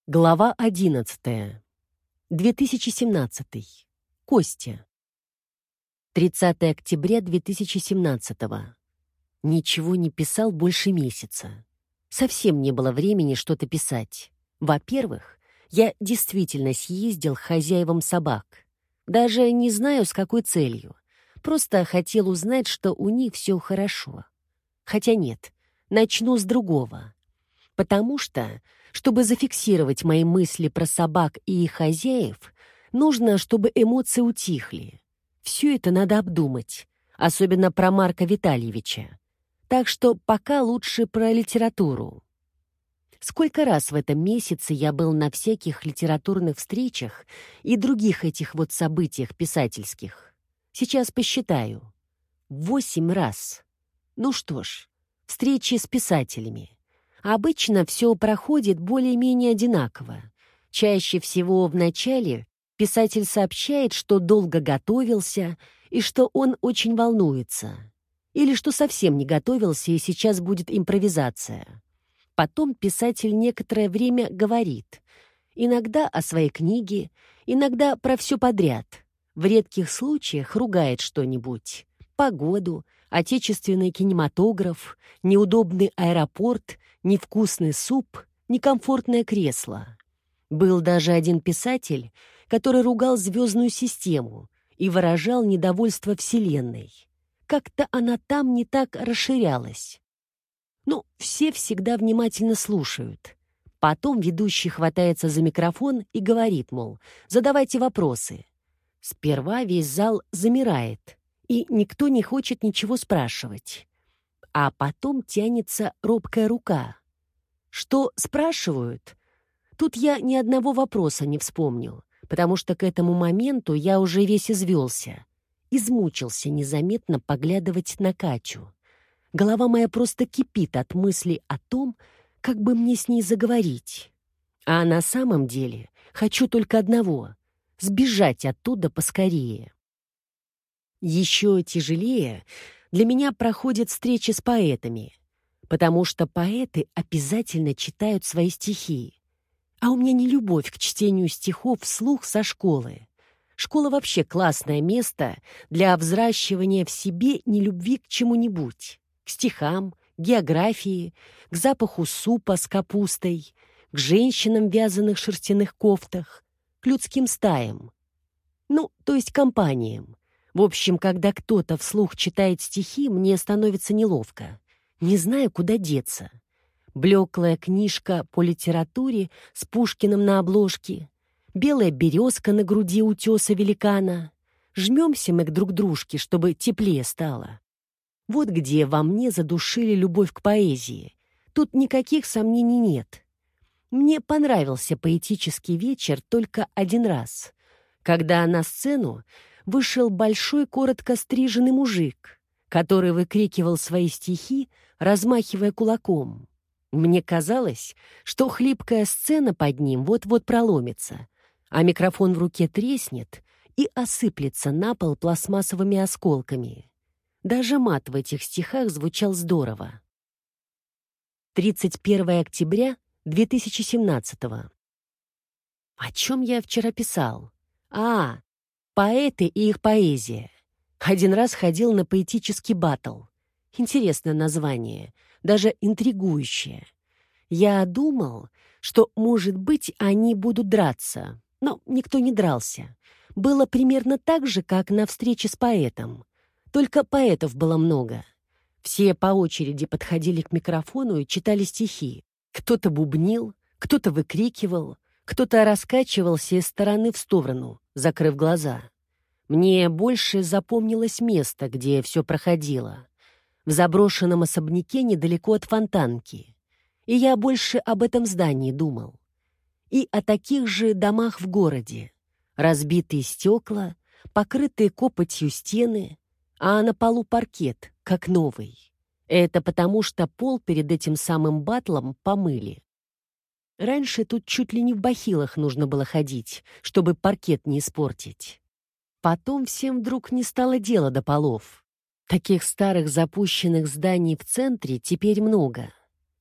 Глава 11. 2017. Костя. 30 октября 2017. Ничего не писал больше месяца. Совсем не было времени что-то писать. Во-первых, я действительно съездил к хозяевам собак. Даже не знаю, с какой целью. Просто хотел узнать, что у них все хорошо. Хотя нет, начну с другого. Потому что, чтобы зафиксировать мои мысли про собак и их хозяев, нужно, чтобы эмоции утихли. Все это надо обдумать, особенно про Марка Витальевича. Так что пока лучше про литературу. Сколько раз в этом месяце я был на всяких литературных встречах и других этих вот событиях писательских? Сейчас посчитаю. 8 раз. Ну что ж, встречи с писателями. Обычно все проходит более-менее одинаково. Чаще всего в начале писатель сообщает, что долго готовился и что он очень волнуется. Или что совсем не готовился и сейчас будет импровизация. Потом писатель некоторое время говорит. Иногда о своей книге, иногда про все подряд. В редких случаях ругает что-нибудь. Погоду, отечественный кинематограф, неудобный аэропорт, невкусный суп, некомфортное кресло. Был даже один писатель, который ругал звездную систему и выражал недовольство Вселенной. Как-то она там не так расширялась. Ну, все всегда внимательно слушают. Потом ведущий хватается за микрофон и говорит, мол, задавайте вопросы. Сперва весь зал замирает, и никто не хочет ничего спрашивать. А потом тянется робкая рука. Что спрашивают? Тут я ни одного вопроса не вспомню, потому что к этому моменту я уже весь извелся. Измучился незаметно поглядывать на Катю. Голова моя просто кипит от мыслей о том, как бы мне с ней заговорить. А на самом деле хочу только одного — сбежать оттуда поскорее. Еще тяжелее для меня проходят встречи с поэтами, потому что поэты обязательно читают свои стихи. А у меня не любовь к чтению стихов вслух со школы. Школа вообще классное место для взращивания в себе нелюбви к чему-нибудь. К стихам, географии, к запаху супа с капустой, к женщинам в вязаных шерстяных кофтах, к людским стаям. Ну, то есть компаниям. В общем, когда кто-то вслух читает стихи, мне становится неловко. Не знаю, куда деться. Блеклая книжка по литературе с Пушкиным на обложке, белая березка на груди утеса великана. Жмемся мы друг к дружке, чтобы теплее стало. Вот где во мне задушили любовь к поэзии. Тут никаких сомнений нет. Мне понравился поэтический вечер только один раз, когда на сцену вышел большой коротко стриженный мужик, который выкрикивал свои стихи, размахивая кулаком. Мне казалось, что хлипкая сцена под ним вот-вот проломится, а микрофон в руке треснет и осыплется на пол пластмассовыми осколками. Даже мат в этих стихах звучал здорово. 31 октября 2017. О чем я вчера писал? Поэты и их поэзия. Один раз ходил на поэтический баттл. Интересное название, даже интригующее. Я думал, что, может быть, они будут драться, но никто не дрался. Было примерно так же, как на встрече с поэтом. Только поэтов было много. Все по очереди подходили к микрофону и читали стихи. Кто-то бубнил, кто-то выкрикивал, кто-то раскачивался из стороны в сторону, закрыв глаза. Мне больше запомнилось место, где все проходило. В заброшенном особняке недалеко от Фонтанки. И я больше об этом здании думал. И о таких же домах в городе. Разбитые стекла, покрытые копотью стены, а на полу паркет, как новый. Это потому, что пол перед этим самым баттлом помыли. Раньше тут чуть ли не в бахилах нужно было ходить, чтобы паркет не испортить. Потом всем вдруг не стало дела до полов. Таких старых запущенных зданий в центре теперь много.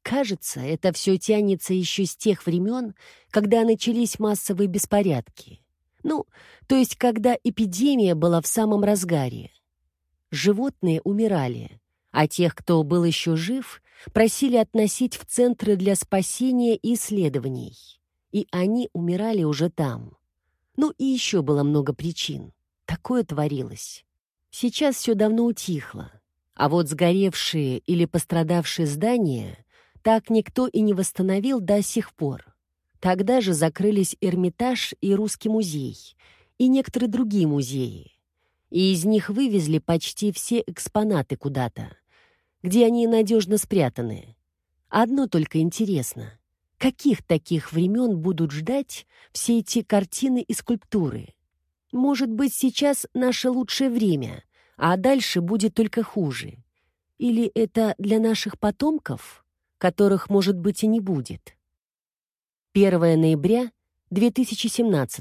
кажется, это все тянется еще с тех времен, когда начались массовые беспорядки. Ну, то есть, когда эпидемия была в самом разгаре. Животные умирали, а тех, кто был еще жив, просили относить в центры для спасения и исследований. И они умирали уже там. Ну и еще было много причин. Такое творилось. Сейчас все давно утихло. А вот сгоревшие или пострадавшие здания так никто и не восстановил до сих пор. Тогда же закрылись Эрмитаж и Русский музей, и некоторые другие музеи. И из них вывезли почти все экспонаты куда-то, где они надежно спрятаны. Одно только интересно. Каких таких времен будут ждать все эти картины и скульптуры? Может быть, сейчас наше лучшее время, а дальше будет только хуже. Или это для наших потомков, которых, может быть, и не будет? 1 ноября 2017.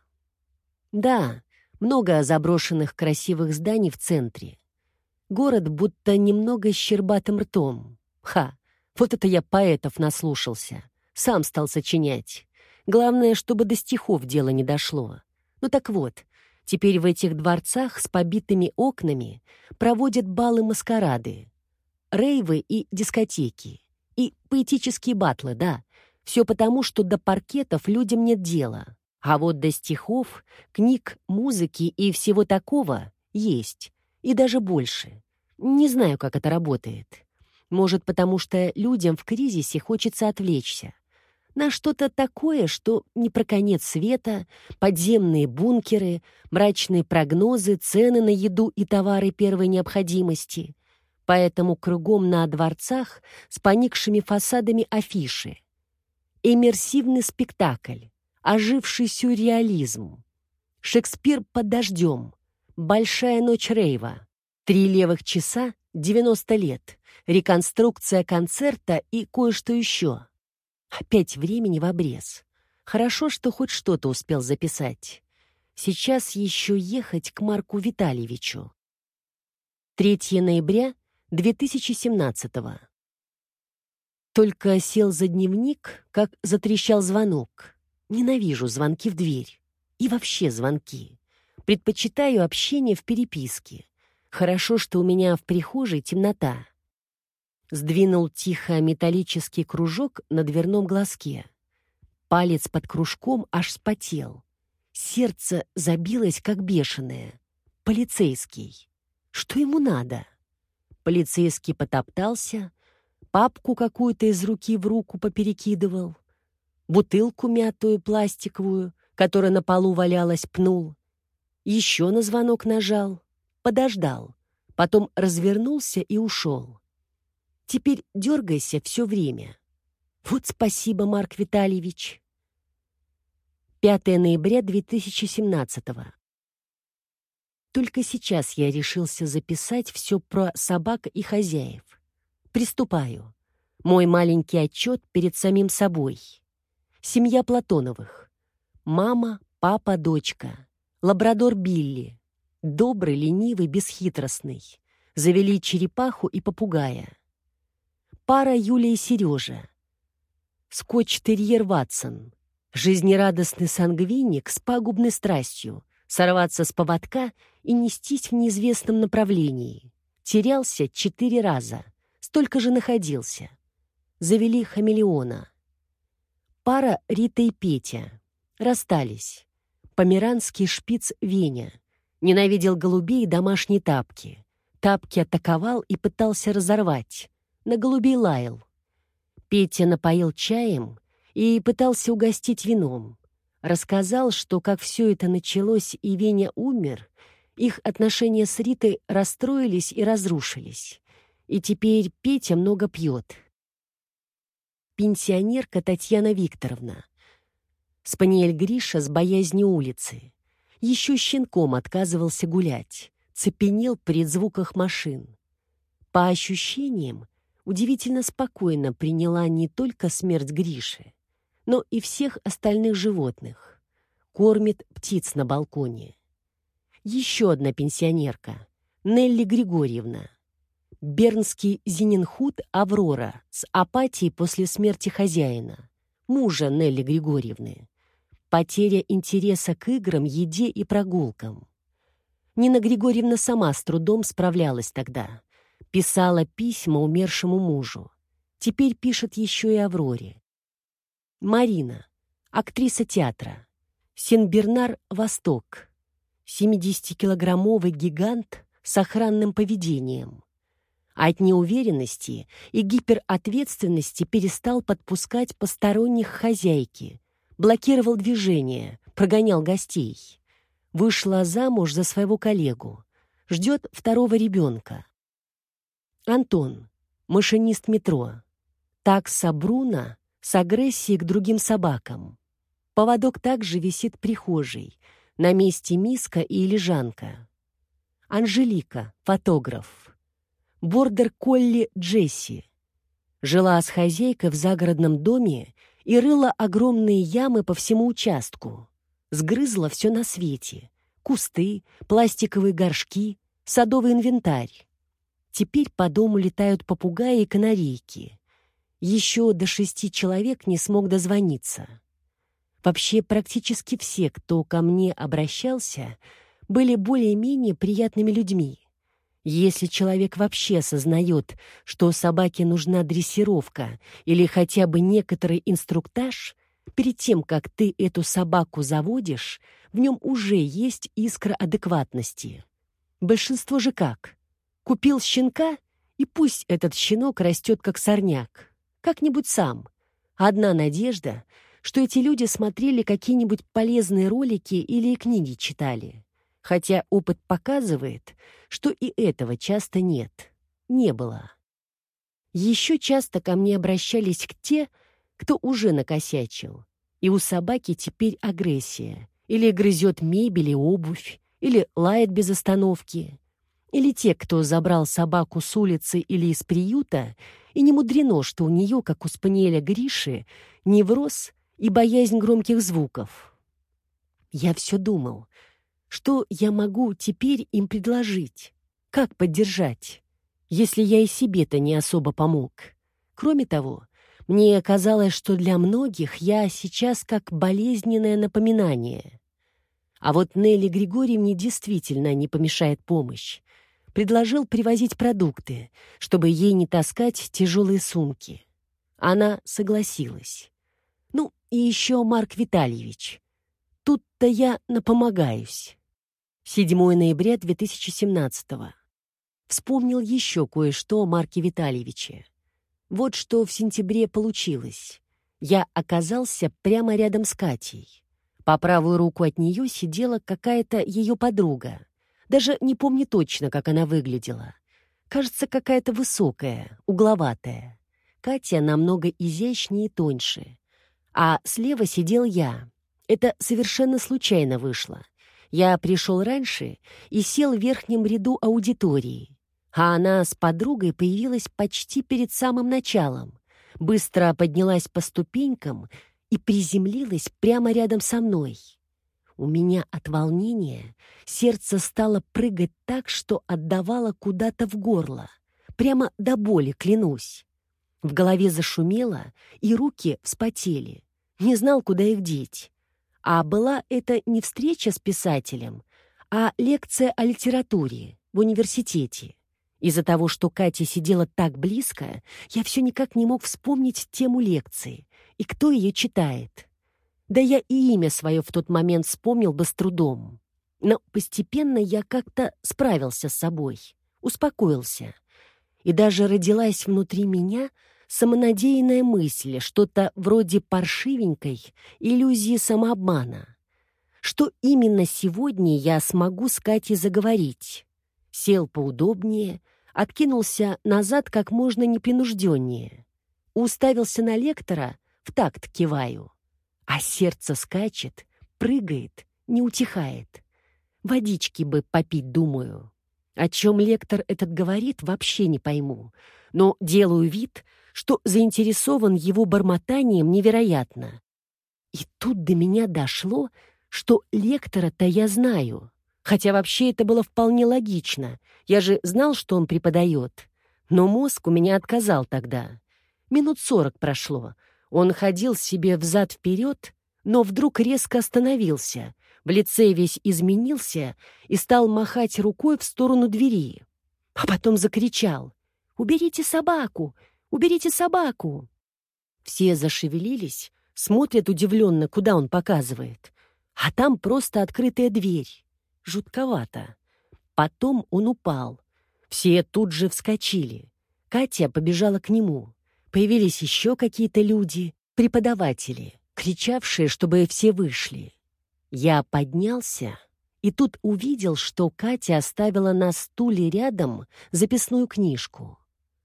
Да, много заброшенных красивых зданий в центре. Город будто немного с щербатым ртом. Вот это я поэтов наслушался. Сам стал сочинять. Главное, чтобы до стихов дело не дошло. Ну так вот, теперь в этих дворцах с побитыми окнами проводят балы-маскарады, рейвы и дискотеки, и поэтические батлы, да. Все потому, что до паркетов людям нет дела. А вот до стихов, книг, музыки и всего такого есть. И даже больше. Не знаю, как это работает. Может, потому что людям в кризисе хочется отвлечься. На что-то такое, что не про конец света, подземные бункеры, мрачные прогнозы, цены на еду и товары первой необходимости. Поэтому кругом на дворцах с поникшими фасадами афиши. Иммерсивный спектакль, оживший сюрреализм. Шекспир под дождем, большая ночь рейва, 3 левых часа, 90 лет, реконструкция концерта и кое-что еще. Опять времени в обрез. Хорошо, что хоть что-то успел записать. Сейчас еще ехать к Марку Витальевичу. 3 ноября 2017. Только сел за дневник, как затрещал звонок. Ненавижу звонки в дверь. И вообще звонки. Предпочитаю общение в переписке. Хорошо, что у меня в прихожей темнота. Сдвинул тихо металлический кружок на дверном глазке. Палец под кружком аж вспотел. Сердце забилось, как бешеное. Полицейский. Что ему надо? Полицейский потоптался, папку какую-то из руки в руку поперекидывал, бутылку мятую пластиковую, которая на полу валялась, пнул. Еще на звонок нажал, подождал, потом развернулся и ушел. Теперь дергайся все время. Вот спасибо, Марк Витальевич. 5 ноября 2017. Только сейчас я решился записать все про собак и хозяев. Приступаю. Мой маленький отчет перед самим собой. Семья Платоновых. Мама, папа, дочка. Лабрадор Билли. Добрый, ленивый, бесхитростный. Завели черепаху и попугая. Пара Юлия и Сережа. Скотч-терьер Ватсон. Жизнерадостный сангвиник с пагубной страстью. Сорваться с поводка и нестись в неизвестном направлении. Терялся 4 раза. Столько же находился. Завели хамелеона. Пара Рита и Петя. Расстались. Померанский шпиц Веня. Ненавидел голубей и домашние тапки. Тапки атаковал и пытался разорвать. На голубей лаял. Петя напоил чаем и пытался угостить вином. Рассказал, что как все это началось и Веня умер, их отношения с Ритой расстроились и разрушились. И теперь Петя много пьет. Пенсионерка Татьяна Викторовна. Спаниель Гриша с боязнью улицы. Еще щенком отказывался гулять. Цепенел при звуках машин. По ощущениям, удивительно спокойно приняла не только смерть Гриши, но и всех остальных животных. Кормит птиц на балконе. Еще одна пенсионерка, Нелли Григорьевна. Бернский Зиненхут «Аврора» с апатией после смерти хозяина, мужа Нелли Григорьевны. Потеря интереса к играм, еде и прогулкам. Нина Григорьевна сама с трудом справлялась тогда. Писала письма умершему мужу. Теперь пишет еще и Авроре. Марина, актриса театра. Сен-Бернар, Восток. 70-килограммовый гигант с охранным поведением. От неуверенности и гиперответственности перестал подпускать посторонних к хозяйке, блокировал движение, прогонял гостей. Вышла замуж за своего коллегу. Ждет второго ребенка. Антон, машинист метро. Такса Бруно с агрессией к другим собакам. Поводок также висит в прихожей. На месте миска и лежанка. Анжелика, фотограф. Бордер-колли Джесси. Жила с хозяйкой в загородном доме и рыла огромные ямы по всему участку. Сгрызла все на свете. Кусты, пластиковые горшки, садовый инвентарь. Теперь по дому летают попугаи и канарейки. Еще до 6 человек не смог дозвониться. Вообще практически все, кто ко мне обращался, были более-менее приятными людьми. Если человек вообще осознает, что собаке нужна дрессировка или хотя бы некоторый инструктаж, перед тем, как ты эту собаку заводишь, в нем уже есть искра адекватности. Большинство же как? Купил щенка, и пусть этот щенок растет как сорняк. Как-нибудь сам. Одна надежда, что эти люди смотрели какие-нибудь полезные ролики или книги читали. Хотя опыт показывает, что и этого часто нет. Не было. Еще часто ко мне обращались те, кто уже накосячил. И у собаки теперь агрессия. Или грызет мебель и обувь, или лает без остановки. Или те, кто забрал собаку с улицы или из приюта, и не мудрено, что у нее, как у спаниеля Гриши, невроз и боязнь громких звуков. Я все думал, что я могу теперь им предложить? Как поддержать? Если я и себе-то не особо помог. Кроме того, мне казалось, что для многих я сейчас как болезненное напоминание. А вот Нелли Григорьевне действительно не помешает помощь. Предложил привозить продукты, чтобы ей не таскать тяжелые сумки. Она согласилась. Ну, и еще Марк Витальевич. Тут-то я напомогаюсь. 7 ноября 2017. Вспомнил еще кое-что о Марке Витальевиче. Вот что в сентябре получилось. Я оказался прямо рядом с Катей. По правую руку от нее сидела какая-то ее подруга. Даже не помню точно, как она выглядела. Кажется, какая-то высокая, угловатая. Катя намного изящнее и тоньше. А слева сидел я. Это совершенно случайно вышло. Я пришел раньше и сел в верхнем ряду аудитории, а она с подругой появилась почти перед самым началом, быстро поднялась по ступенькам и приземлилась прямо рядом со мной. У меня от волнения сердце стало прыгать так, что отдавало куда-то в горло, прямо до боли, клянусь. В голове зашумело, и руки вспотели. Не знал, куда их деть. А была это не встреча с писателем, а лекция о литературе в университете. Из-за того, что Катя сидела так близко, я все никак не мог вспомнить тему лекции и кто ее читает. Да я и имя свое в тот момент вспомнил бы с трудом. Но постепенно я как-то справился с собой, успокоился. И даже родилась внутри меня самонадеянная мысль, что-то вроде паршивенькой иллюзии самообмана. Что именно сегодня я смогу с Катей заговорить? Сел поудобнее, откинулся назад как можно непринужденнее. Уставился на лектора, в такт киваю. А сердце скачет, прыгает, не утихает. Водички бы попить, думаю. О чем лектор этот говорит, вообще не пойму. Но делаю вид, что заинтересован его бормотанием невероятно. И тут до меня дошло, что лектора-то я знаю. Хотя вообще это было вполне логично. Я же знал, что он преподает. Но мозг у меня отказал тогда. Минут 40 прошло. Он ходил себе взад-вперед, но вдруг резко остановился, в лице весь изменился и стал махать рукой в сторону двери. А потом закричал: «Уберите собаку! Уберите собаку!» Все зашевелились, смотрят удивленно, куда он показывает. А там просто открытая дверь. Жутковато. Потом он упал. Все тут же вскочили. Катя побежала к нему. Появились еще какие-то люди, преподаватели, кричавшие, чтобы все вышли. Я поднялся и тут увидел, что Катя оставила на стуле рядом записную книжку.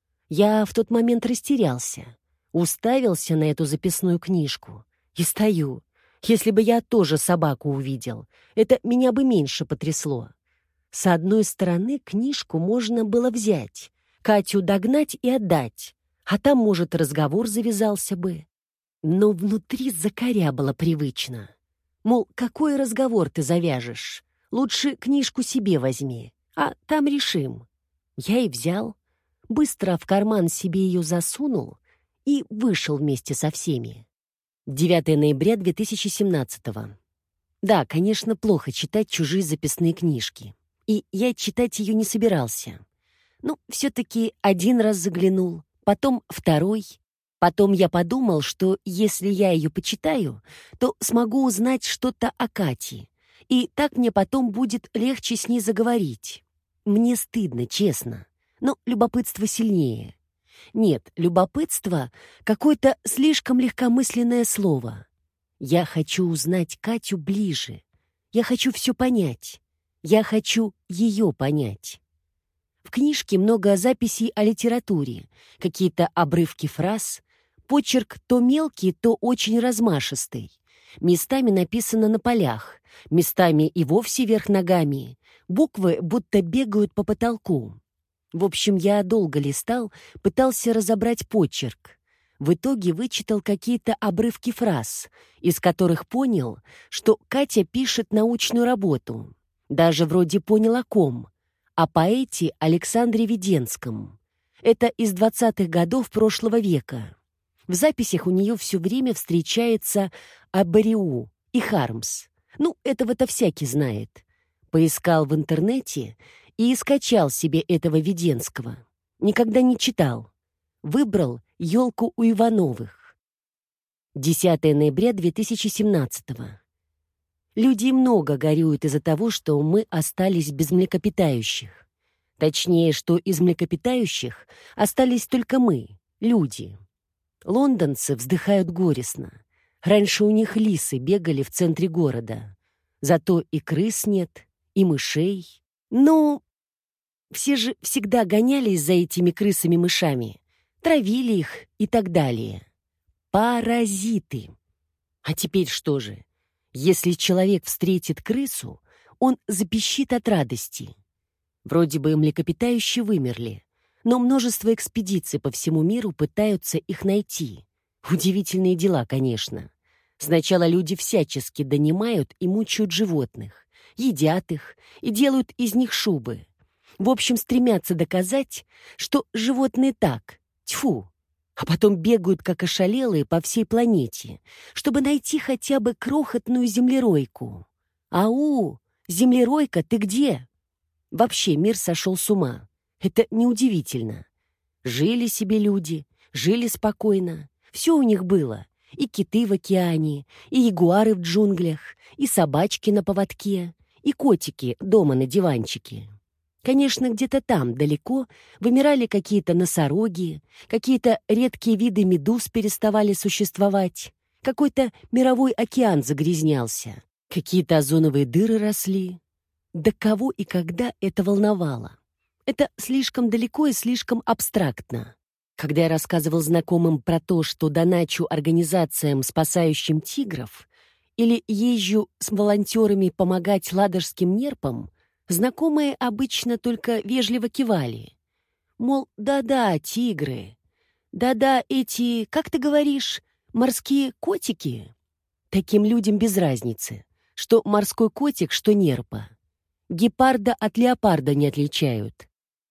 Я в тот момент растерялся, уставился на эту записную книжку и стою. Если бы я тоже собаку увидел, это меня бы меньше потрясло. С одной стороны, книжку можно было взять, Катю догнать и отдать, а там, может, разговор завязался бы. Но внутри закорябало привычно. Мол, какой разговор ты завяжешь? Лучше книжку себе возьми, а там решим. Я и взял, быстро в карман себе ее засунул и вышел вместе со всеми. 9 ноября 2017. Да, конечно, плохо читать чужие записные книжки. И я читать ее не собирался. Ну, все-таки один раз заглянул, потом второй. Потом я подумал, что если я ее почитаю, то смогу узнать что-то о Кате. И так мне потом будет легче с ней заговорить. Мне стыдно, честно, но любопытство сильнее. Нет, любопытство — какое-то слишком легкомысленное слово. Я хочу узнать Катю ближе. Я хочу все понять. Я хочу ее понять. В книжке много записей о литературе, какие-то обрывки фраз, почерк то мелкий, то очень размашистый. Местами написано на полях, местами и вовсе вверх ногами. Буквы будто бегают по потолку. В общем, я долго листал, пытался разобрать почерк. В итоге вычитал какие-то обрывки фраз, из которых понял, что Катя пишет научную работу. Даже вроде понял о ком. О поэте Александре Веденском. Это из 20-х годов прошлого века. В записях у нее все время встречается Абариу и Хармс. Ну, этого-то всякий знает. Поискал в интернете и скачал себе этого Веденского. Никогда не читал. Выбрал «Елку у Ивановых». 10 ноября 2017. Люди много горюют из-за того, что мы остались без млекопитающих. Точнее, что из млекопитающих остались только мы, люди. Лондонцы вздыхают горестно. Раньше у них лисы бегали в центре города. Зато и крыс нет, и мышей. Ну, все же всегда гонялись за этими крысами-мышами, травили их и так далее. Паразиты. А теперь что же? Если человек встретит крысу, он запищит от радости. Вроде бы млекопитающие вымерли, но множество экспедиций по всему миру пытаются их найти. Удивительные дела, конечно. Сначала люди всячески донимают и мучают животных, едят их и делают из них шубы. В общем, стремятся доказать, что животные так, тьфу, а потом бегают, как ошалелые, по всей планете, чтобы найти хотя бы крохотную землеройку. «Ау, землеройка, ты где?» Вообще мир сошел с ума. Это неудивительно. Жили себе люди, жили спокойно. Все у них было. И киты в океане, и ягуары в джунглях, и собачки на поводке, и котики дома на диванчике. Конечно, где-то там, далеко, вымирали какие-то носороги, какие-то редкие виды медуз переставали существовать, какой-то мировой океан загрязнялся, какие-то озоновые дыры росли. Да кого и когда это волновало? Это слишком далеко и слишком абстрактно. Когда я рассказывал знакомым про то, что доначу организациям, спасающим тигров, или езжу с волонтерами помогать ладожским нерпам, знакомые обычно только вежливо кивали. Мол, да-да, тигры. Да-да, эти, как ты говоришь, морские котики. Таким людям без разницы, что морской котик, что нерпа. Гепарда от леопарда не отличают.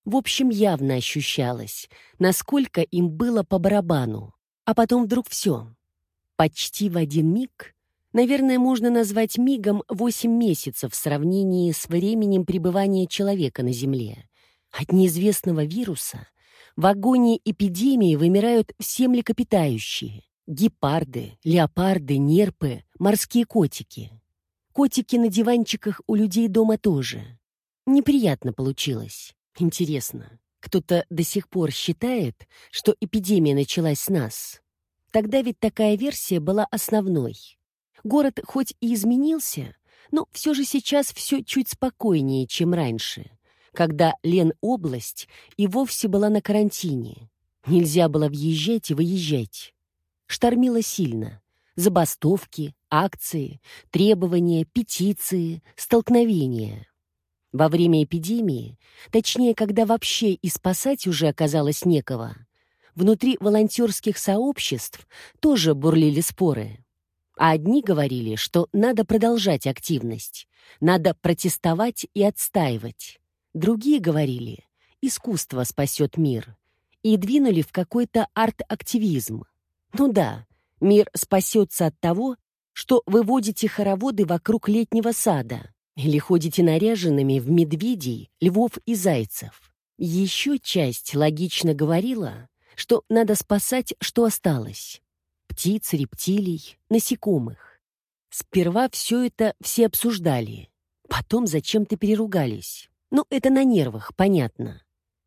В общем, явно ощущалось, насколько им было по барабану. А потом вдруг все. Почти в один миг, наверное, можно назвать мигом 8 месяцев в сравнении с временем пребывания человека на Земле. От неизвестного вируса в агонии эпидемии вымирают все млекопитающие. Гепарды, леопарды, нерпы, морские котики. Котики на диванчиках у людей дома тоже. Неприятно получилось. Интересно, кто-то до сих пор считает, что эпидемия началась с нас? Тогда ведь такая версия была основной. Город хоть и изменился, но все же сейчас все чуть спокойнее, чем раньше, когда Ленобласть и вовсе была на карантине. Нельзя было въезжать и выезжать. Штормило сильно. Забастовки, акции, требования, петиции, столкновения. Во время эпидемии, точнее, когда вообще и спасать уже оказалось некого, внутри волонтерских сообществ тоже бурлили споры. А одни говорили, что надо продолжать активность, надо протестовать и отстаивать. Другие говорили, искусство спасет мир, и двинули в какой-то арт-активизм. Ну да, мир спасется от того, что вы водите хороводы вокруг летнего сада или ходите наряженными в медведей, львов и зайцев. Еще часть логично говорила, что надо спасать, что осталось. Птиц, рептилий, насекомых. Сперва все это все обсуждали, потом зачем-то переругались. Ну, это на нервах, понятно.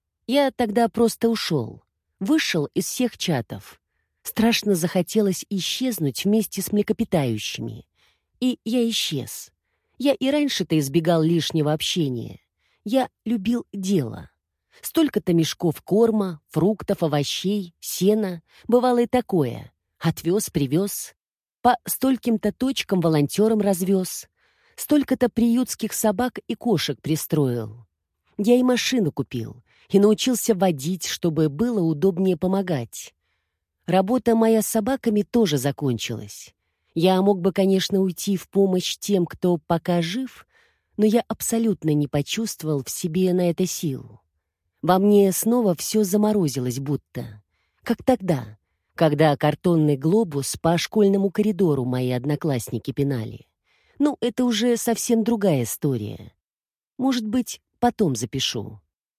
Я тогда просто ушел, вышел из всех чатов. Страшно захотелось исчезнуть вместе с млекопитающими. И я исчез. Я и раньше-то избегал лишнего общения. Я любил дело. Столько-то мешков корма, фруктов, овощей, сена. Бывало и такое. Отвез, привез. По стольким-то точкам волонтерам развез. Столько-то приютских собак и кошек пристроил. Я и машину купил, и научился водить, чтобы было удобнее помогать. Работа моя с собаками тоже закончилась. Я мог бы, конечно, уйти в помощь тем, кто пока жив, но я абсолютно не почувствовал в себе на это сил. Во мне снова все заморозилось будто. Как тогда, когда картонный глобус по школьному коридору мои одноклассники пинали. Ну, это уже совсем другая история. Может быть, потом запишу.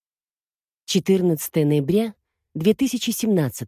14 ноября 2017.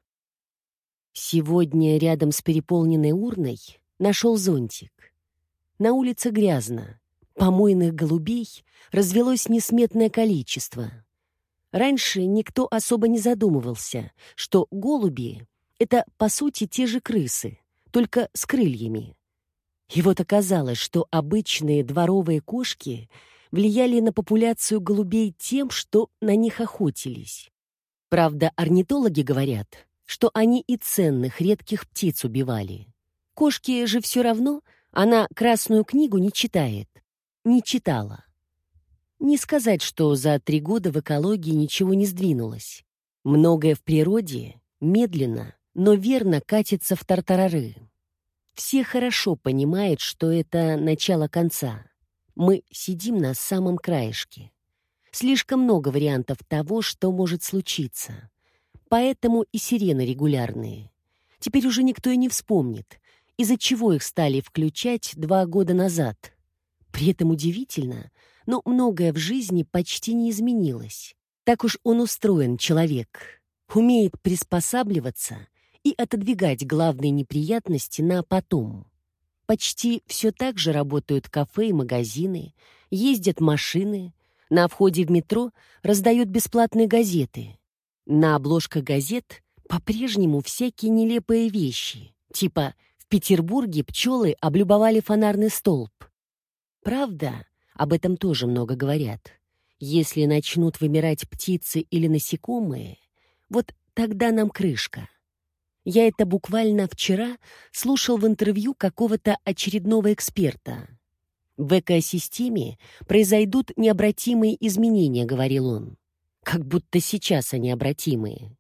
Сегодня рядом с переполненной урной нашел зонтик. На улице грязно. Помойных голубей развелось несметное количество. Раньше никто особо не задумывался, что голуби — это, по сути, те же крысы, только с крыльями. И вот оказалось, что обычные дворовые кошки влияли на популяцию голубей тем, что на них охотились. Правда, орнитологи говорят, что они и ценных редких птиц убивали. Кошке же все равно, она Красную книгу не читает. Не читала. Не сказать, что за 3 года в экологии ничего не сдвинулось. Многое в природе медленно, но верно катится в тартарары. Все хорошо понимают, что это начало конца. Мы сидим на самом краешке. Слишком много вариантов того, что может случиться. Поэтому и сирены регулярные. Теперь уже никто и не вспомнит, из-за чего их стали включать 2 года назад. При этом удивительно, но многое в жизни почти не изменилось. Так уж он устроен, человек. Умеет приспосабливаться и отодвигать главные неприятности на потом. Почти все так же работают кафе и магазины, ездят машины, на входе в метро раздают бесплатные газеты. На обложках газет по-прежнему всякие нелепые вещи, типа «В Петербурге пчелы облюбовали фонарный столб». Правда, об этом тоже много говорят. Если начнут вымирать птицы или насекомые, вот тогда нам крышка. Я это буквально вчера слушал в интервью какого-то очередного эксперта. В экосистеме произойдут необратимые изменения, говорил он. Как будто сейчас они обратимые.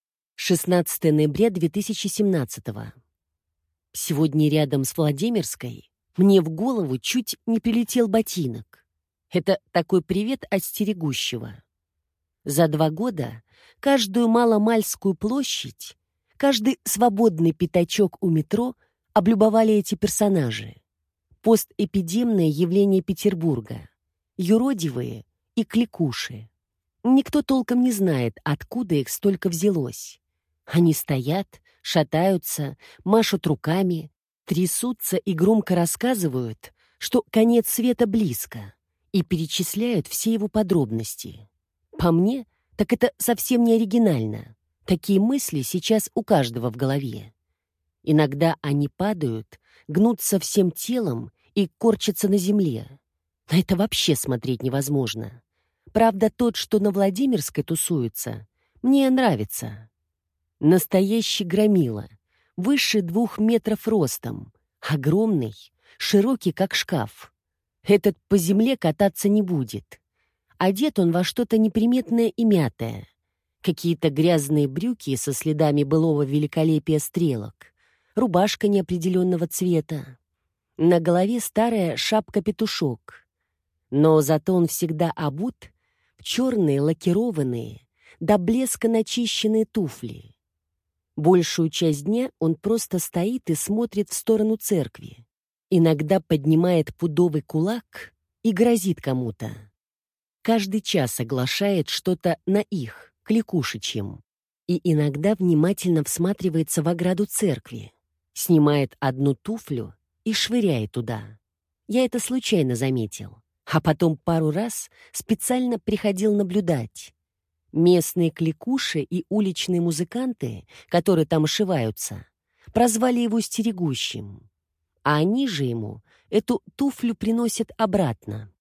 16 ноября 2017. Сегодня рядом с Владимирской мне в голову чуть не прилетел ботинок. Это такой привет от стерегущего. За 2 года каждую Маломальскую площадь, каждый свободный пятачок у метро облюбовали эти персонажи. Постэпидемное явление Петербурга, юродивые и кликуши. Никто толком не знает, откуда их столько взялось. Они стоят, шатаются, машут руками, трясутся и громко рассказывают, что конец света близко, и перечисляют все его подробности. По мне, так это совсем не оригинально. Такие мысли сейчас у каждого в голове. Иногда они падают, гнутся всем телом и корчатся на земле. На это вообще смотреть невозможно. Правда, тот, что на Владимирской тусуется, мне нравится. Настоящий громила, выше 2 метров ростом, огромный, широкий, как шкаф. Этот по земле кататься не будет. Одет он во что-то неприметное и мятое. Какие-то грязные брюки со следами былого великолепия стрелок, рубашка неопределенного цвета. На голове старая шапка-петушок. Но зато он всегда обут в черные лакированные, до блеска начищенные туфли. Большую часть дня он просто стоит и смотрит в сторону церкви. Иногда поднимает пудовый кулак и грозит кому-то. Каждый час оглашает что-то на их, кликушечьем. И иногда внимательно всматривается в ограду церкви, снимает одну туфлю и швыряет туда. Я это случайно заметил, а потом пару раз специально приходил наблюдать. Местные кликуши и уличные музыканты, которые там ошиваются, прозвали его стерегущим. А они же ему эту туфлю приносят обратно.